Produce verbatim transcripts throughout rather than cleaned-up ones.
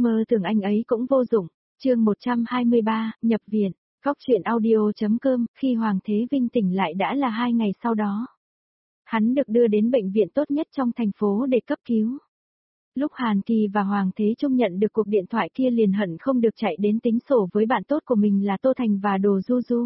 mơ tưởng anh ấy cũng vô dụng. Chương một trăm hai mươi ba, nhập viện. Góc truyện audio.com, khi Hoàng Thế Vinh tỉnh lại đã là hai ngày sau đó. Hắn được đưa đến bệnh viện tốt nhất trong thành phố để cấp cứu. Lúc Hàn Kỳ và Hoàng Thế Trung nhận được cuộc điện thoại kia liền hận không được chạy đến tính sổ với bạn tốt của mình là Tô Thành và Đồ Du Du.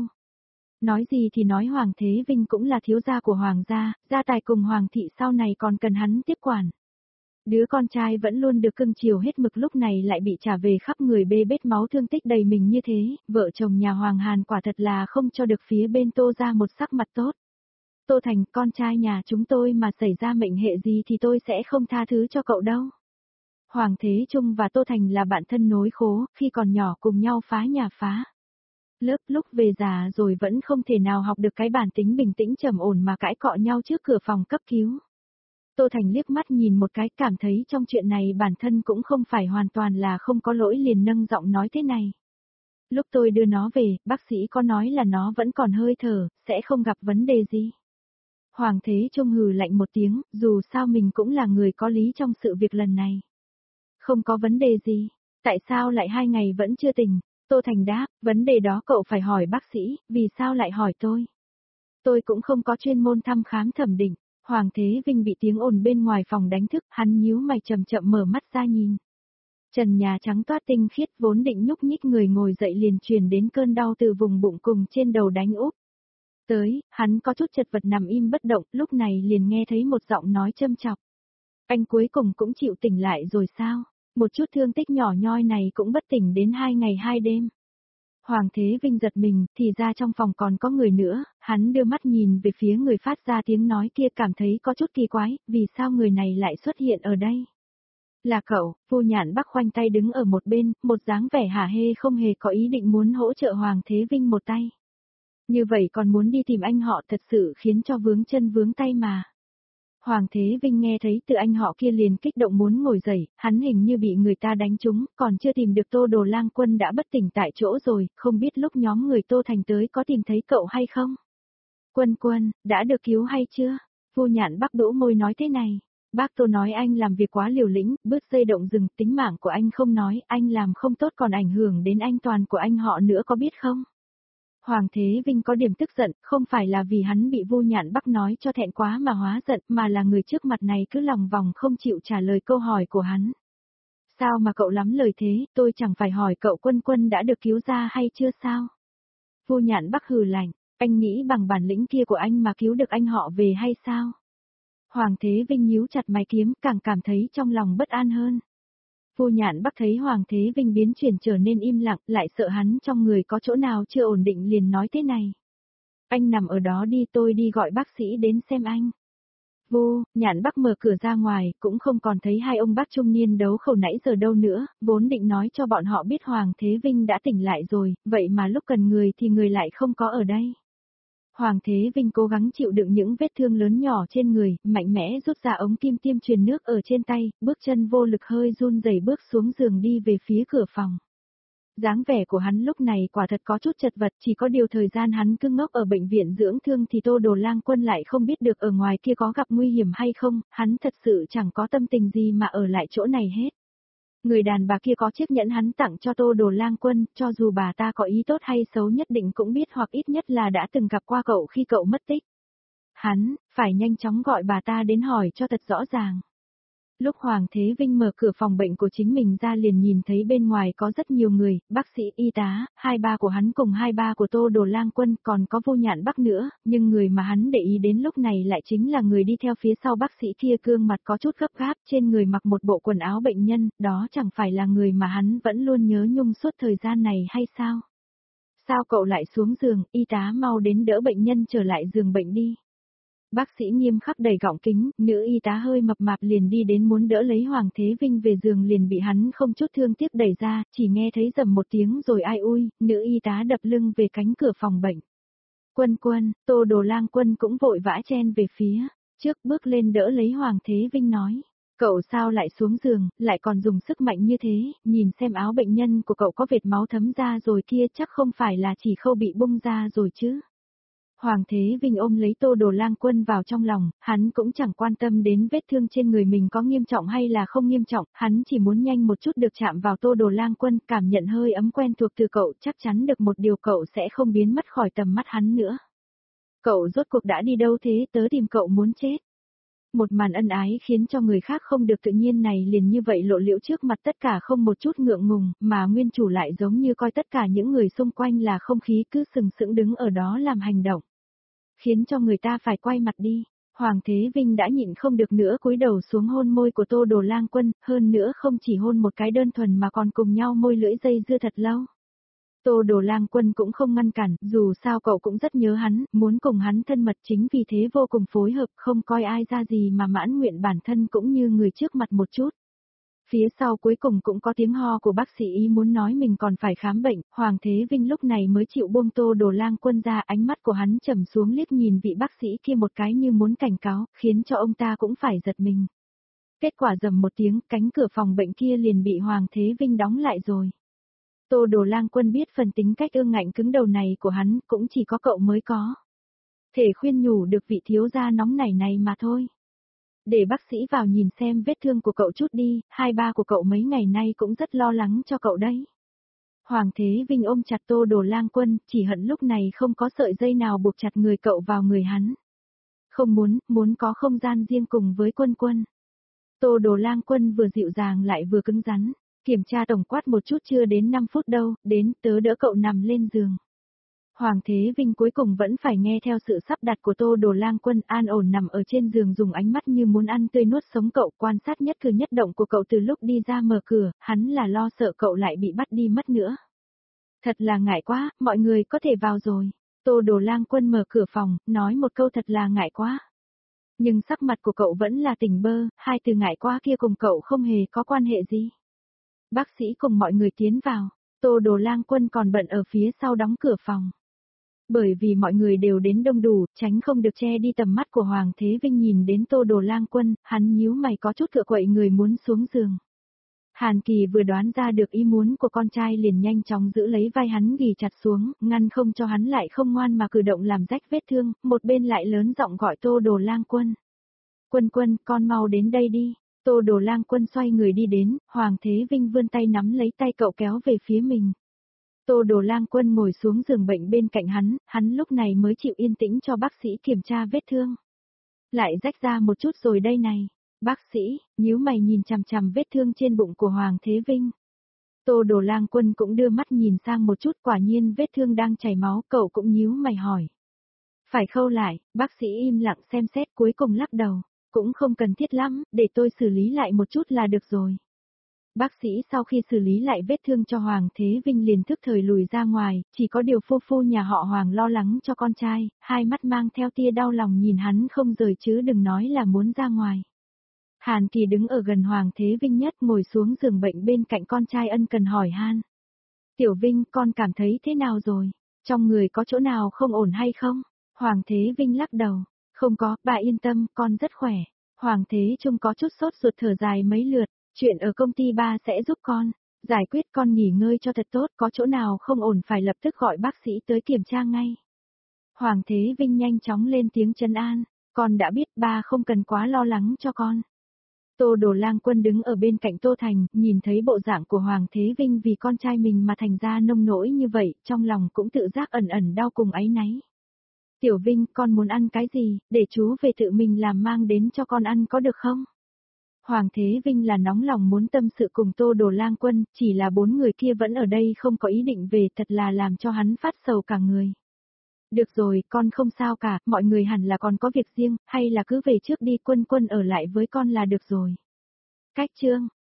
Nói gì thì nói Hoàng Thế Vinh cũng là thiếu gia của Hoàng gia, gia tài cùng Hoàng thị sau này còn cần hắn tiếp quản. Đứa con trai vẫn luôn được cưng chiều hết mực lúc này lại bị trả về khắp người bê bết máu thương tích đầy mình như thế, vợ chồng nhà Hoàng Hàn quả thật là không cho được phía bên Tô ra một sắc mặt tốt. Tô Thành, con trai nhà chúng tôi mà xảy ra mệnh hệ gì thì tôi sẽ không tha thứ cho cậu đâu. Hoàng Thế Trung và Tô Thành là bạn thân nối khố, khi còn nhỏ cùng nhau phá nhà phá lớp, lúc về già rồi vẫn không thể nào học được cái bản tính bình tĩnh trầm ổn mà cãi cọ nhau trước cửa phòng cấp cứu. Tô Thành liếc mắt nhìn một cái cảm thấy trong chuyện này bản thân cũng không phải hoàn toàn là không có lỗi liền nâng giọng nói thế này. Lúc tôi đưa nó về, bác sĩ có nói là nó vẫn còn hơi thở, sẽ không gặp vấn đề gì. Hoàng Thế Trung hừ lạnh một tiếng, dù sao mình cũng là người có lý trong sự việc lần này. Không có vấn đề gì, tại sao lại hai ngày vẫn chưa tỉnh? Tô Thành đáp, vấn đề đó cậu phải hỏi bác sĩ, vì sao lại hỏi tôi? Tôi cũng không có chuyên môn thăm khám thẩm định. Hoàng Thế Vinh bị tiếng ồn bên ngoài phòng đánh thức, hắn nhíu mày chậm chậm mở mắt ra nhìn. Trần nhà trắng toát tinh khiết vốn định nhúc nhích người ngồi dậy liền truyền đến cơn đau từ vùng bụng cùng trên đầu đánh úp. Tới, hắn có chút chật vật nằm im bất động, lúc này liền nghe thấy một giọng nói châm chọc. Anh cuối cùng cũng chịu tỉnh lại rồi sao? Một chút thương tích nhỏ nhoi này cũng bất tỉnh đến hai ngày hai đêm. Hoàng Thế Vinh giật mình, thì ra trong phòng còn có người nữa, hắn đưa mắt nhìn về phía người phát ra tiếng nói kia cảm thấy có chút kỳ quái, vì sao người này lại xuất hiện ở đây? Là cậu, Phu Nhạn Bắc khoanh tay đứng ở một bên, một dáng vẻ hả hê không hề có ý định muốn hỗ trợ Hoàng Thế Vinh một tay. Như vậy còn muốn đi tìm anh họ thật sự khiến cho vướng chân vướng tay mà. Hoàng Thế Vinh nghe thấy từ anh họ kia liền kích động muốn ngồi dậy, hắn hình như bị người ta đánh trúng, còn chưa tìm được Tô Đồ Lang Quân đã bất tỉnh tại chỗ rồi, không biết lúc nhóm người Tô Thành tới có tìm thấy cậu hay không? Quân Quân, đã được cứu hay chưa? Phu Nhạn Bắc đỗ môi nói thế này. Bác Tô nói anh làm việc quá liều lĩnh, bứt dây động rừng, tính mạng của anh không nói, anh làm không tốt còn ảnh hưởng đến anh toàn của anh họ nữa có biết không? Hoàng Thế Vinh có điểm tức giận, không phải là vì hắn bị Vu Nhạn Bắc nói cho thẹn quá mà hóa giận, mà là người trước mặt này cứ lòng vòng không chịu trả lời câu hỏi của hắn. Sao mà cậu lắm lời thế, tôi chẳng phải hỏi cậu Quân Quân đã được cứu ra hay chưa sao? Vu Nhạn Bắc hừ lạnh, anh nghĩ bằng bản lĩnh kia của anh mà cứu được anh họ về hay sao? Hoàng Thế Vinh nhíu chặt mày kiếm, càng cảm thấy trong lòng bất an hơn. Phu Nhạn Bắc thấy Hoàng Thế Vinh biến chuyển trở nên im lặng, lại sợ hắn trong người có chỗ nào chưa ổn định liền nói thế này. Anh nằm ở đó đi, tôi đi gọi bác sĩ đến xem anh. Vu Nhạn Bắc mở cửa ra ngoài, cũng không còn thấy hai ông bác trung niên đấu khẩu nãy giờ đâu nữa, vốn định nói cho bọn họ biết Hoàng Thế Vinh đã tỉnh lại rồi, vậy mà lúc cần người thì người lại không có ở đây. Hoàng Thế Vinh cố gắng chịu đựng những vết thương lớn nhỏ trên người, mạnh mẽ rút ra ống kim tiêm truyền nước ở trên tay, bước chân vô lực hơi run rẩy bước xuống giường đi về phía cửa phòng. Dáng vẻ của hắn lúc này quả thật có chút chật vật, chỉ có điều thời gian hắn cứ ngốc ở bệnh viện dưỡng thương thì Tô Đồ Lang Quân lại không biết được ở ngoài kia có gặp nguy hiểm hay không, hắn thật sự chẳng có tâm tình gì mà ở lại chỗ này hết. Người đàn bà kia có chiếc nhẫn hắn tặng cho Tô Đồ Lang Quân, cho dù bà ta có ý tốt hay xấu nhất định cũng biết hoặc ít nhất là đã từng gặp qua cậu khi cậu mất tích. Hắn, phải nhanh chóng gọi bà ta đến hỏi cho thật rõ ràng. Lúc Hoàng Thế Vinh mở cửa phòng bệnh của chính mình ra liền nhìn thấy bên ngoài có rất nhiều người, bác sĩ, y tá, hai ba của hắn cùng hai ba của Tô Đồ Lang Quân, còn có Vô Nhạn Bắc nữa, nhưng người mà hắn để ý đến lúc này lại chính là người đi theo phía sau bác sĩ kia, gương mặt có chút gấp gáp, trên người mặc một bộ quần áo bệnh nhân, đó chẳng phải là người mà hắn vẫn luôn nhớ nhung suốt thời gian này hay sao? Sao cậu lại xuống giường, y tá mau đến đỡ bệnh nhân trở lại giường bệnh đi. Bác sĩ nghiêm khắc đầy gọng kính, nữ y tá hơi mập mạp liền đi đến muốn đỡ lấy Hoàng Thế Vinh về giường liền bị hắn không chút thương tiếc đẩy ra, chỉ nghe thấy rầm một tiếng rồi ai ui, nữ y tá đập lưng về cánh cửa phòng bệnh. Quân Quân, Tô Đồ Lang Quân cũng vội vã chen về phía trước bước lên đỡ lấy Hoàng Thế Vinh nói. Cậu sao lại xuống giường, lại còn dùng sức mạnh như thế, nhìn xem áo bệnh nhân của cậu có vệt máu thấm ra rồi kia chắc không phải là chỉ khâu bị bung ra rồi chứ. Hoàng Thế Vinh ôm lấy Tô Đồ Lang Quân vào trong lòng, hắn cũng chẳng quan tâm đến vết thương trên người mình có nghiêm trọng hay là không nghiêm trọng, hắn chỉ muốn nhanh một chút được chạm vào Tô Đồ Lang Quân, cảm nhận hơi ấm quen thuộc từ cậu, chắc chắn được một điều cậu sẽ không biến mất khỏi tầm mắt hắn nữa. Cậu rốt cuộc đã đi đâu thế, tớ tìm cậu muốn chết. Một màn ân ái khiến cho người khác không được tự nhiên này liền như vậy lộ liễu trước mặt tất cả không một chút ngượng ngùng, mà nguyên chủ lại giống như coi tất cả những người xung quanh là không khí cứ sừng sững đứng ở đó làm hành động. Khiến cho người ta phải quay mặt đi. Hoàng Thế Vinh đã nhịn không được nữa cúi đầu xuống hôn môi của Tô Đồ Lang Quân, hơn nữa không chỉ hôn một cái đơn thuần mà còn cùng nhau môi lưỡi dây dưa thật lâu. Tô Đồ Lang Quân cũng không ngăn cản, dù sao cậu cũng rất nhớ hắn, muốn cùng hắn thân mật, chính vì thế vô cùng phối hợp, không coi ai ra gì mà mãn nguyện bản thân cũng như người trước mặt một chút. Phía sau cuối cùng cũng có tiếng ho của bác sĩ ý muốn nói mình còn phải khám bệnh, Hoàng Thế Vinh lúc này mới chịu buông Tô Đồ Lang Quân ra, ánh mắt của hắn trầm xuống liếc nhìn vị bác sĩ kia một cái như muốn cảnh cáo, khiến cho ông ta cũng phải giật mình. Kết quả rầm một tiếng, cánh cửa phòng bệnh kia liền bị Hoàng Thế Vinh đóng lại rồi. Tô Đồ Lang Quân biết phần tính cách ương ngạnh cứng đầu này của hắn, cũng chỉ có cậu mới có. Thể khuyên nhủ được vị thiếu gia nóng nảy này mà thôi. Để bác sĩ vào nhìn xem vết thương của cậu chút đi, hai ba của cậu mấy ngày nay cũng rất lo lắng cho cậu đấy. Hoàng Thế Vinh ôm chặt Tô Đồ Lang Quân, chỉ hận lúc này không có sợi dây nào buộc chặt người cậu vào người hắn. Không muốn, muốn có không gian riêng cùng với Quân Quân. Tô Đồ Lang Quân vừa dịu dàng lại vừa cứng rắn. Kiểm tra tổng quát một chút chưa đến năm phút đâu, đến tớ đỡ cậu nằm lên giường. Hoàng Thế Vinh cuối cùng vẫn phải nghe theo sự sắp đặt của Tô Đồ Lang Quân, an ổn nằm ở trên giường dùng ánh mắt như muốn ăn tươi nuốt sống cậu, quan sát nhất cử nhất động của cậu từ lúc đi ra mở cửa, hắn là lo sợ cậu lại bị bắt đi mất nữa. Thật là ngại quá, mọi người có thể vào rồi. Tô Đồ Lang Quân mở cửa phòng, nói một câu thật là ngại quá. Nhưng sắc mặt của cậu vẫn là tỉnh bơ, hai từ ngại quá kia cùng cậu không hề có quan hệ gì. Bác sĩ cùng mọi người tiến vào, Tô Đồ Lang Quân còn bận ở phía sau đóng cửa phòng. Bởi vì mọi người đều đến đông đủ, tránh không được che đi tầm mắt của Hoàng Thế Vinh nhìn đến Tô Đồ Lang Quân, hắn nhíu mày có chút cựa quậy người muốn xuống giường. Hàn Kỳ vừa đoán ra được ý muốn của con trai liền nhanh chóng giữ lấy vai hắn ghì chặt xuống, ngăn không cho hắn lại không ngoan mà cử động làm rách vết thương, một bên lại lớn giọng gọi Tô Đồ Lang Quân. Quân Quân, con mau đến đây đi. Tô Đồ Lang Quân xoay người đi đến, Hoàng Thế Vinh vươn tay nắm lấy tay cậu kéo về phía mình. Tô Đồ Lang Quân ngồi xuống giường bệnh bên cạnh hắn, hắn lúc này mới chịu yên tĩnh cho bác sĩ kiểm tra vết thương. Lại rách ra một chút rồi đây này. Bác sĩ, nhíu mày nhìn chằm chằm vết thương trên bụng của Hoàng Thế Vinh. Tô Đồ Lang Quân cũng đưa mắt nhìn sang một chút, quả nhiên vết thương đang chảy máu, cậu cũng nhíu mày hỏi. Phải khâu lại, bác sĩ im lặng xem xét cuối cùng lắc đầu. Cũng không cần thiết lắm, để tôi xử lý lại một chút là được rồi. Bác sĩ sau khi xử lý lại vết thương cho Hoàng Thế Vinh liền thức thời lùi ra ngoài, chỉ có điều phu phu nhà họ Hoàng lo lắng cho con trai, hai mắt mang theo tia đau lòng nhìn hắn không rời chứ đừng nói là muốn ra ngoài. Hàn Kỳ đứng ở gần Hoàng Thế Vinh nhất ngồi xuống giường bệnh bên cạnh con trai ân cần hỏi han. Tiểu Vinh, con cảm thấy thế nào rồi? Trong người có chỗ nào không ổn hay không? Hoàng Thế Vinh lắc đầu. Không có, bà yên tâm, con rất khỏe. Hoàng Thế Trung có chút sốt ruột thở dài mấy lượt, chuyện ở công ty ba sẽ giúp con, giải quyết con nghỉ ngơi cho thật tốt, có chỗ nào không ổn phải lập tức gọi bác sĩ tới kiểm tra ngay. Hoàng Thế Vinh nhanh chóng lên tiếng trấn an, con đã biết ba không cần quá lo lắng cho con. Tô Đồ Lang Quân đứng ở bên cạnh Tô Thành, nhìn thấy bộ dạng của Hoàng Thế Vinh vì con trai mình mà thành ra nông nỗi như vậy, trong lòng cũng tự giác ẩn ẩn đau cùng áy náy. Tiểu Vinh, con muốn ăn cái gì, để chú về tự mình làm mang đến cho con ăn có được không? Hoàng Thế Vinh là nóng lòng muốn tâm sự cùng Tô Đồ Lang Quân, chỉ là bốn người kia vẫn ở đây không có ý định về, thật là làm cho hắn phát sầu cả người. Được rồi, con không sao cả, mọi người hẳn là còn có việc riêng, hay là cứ về trước đi, Quân Quân ở lại với con là được rồi. Cách chương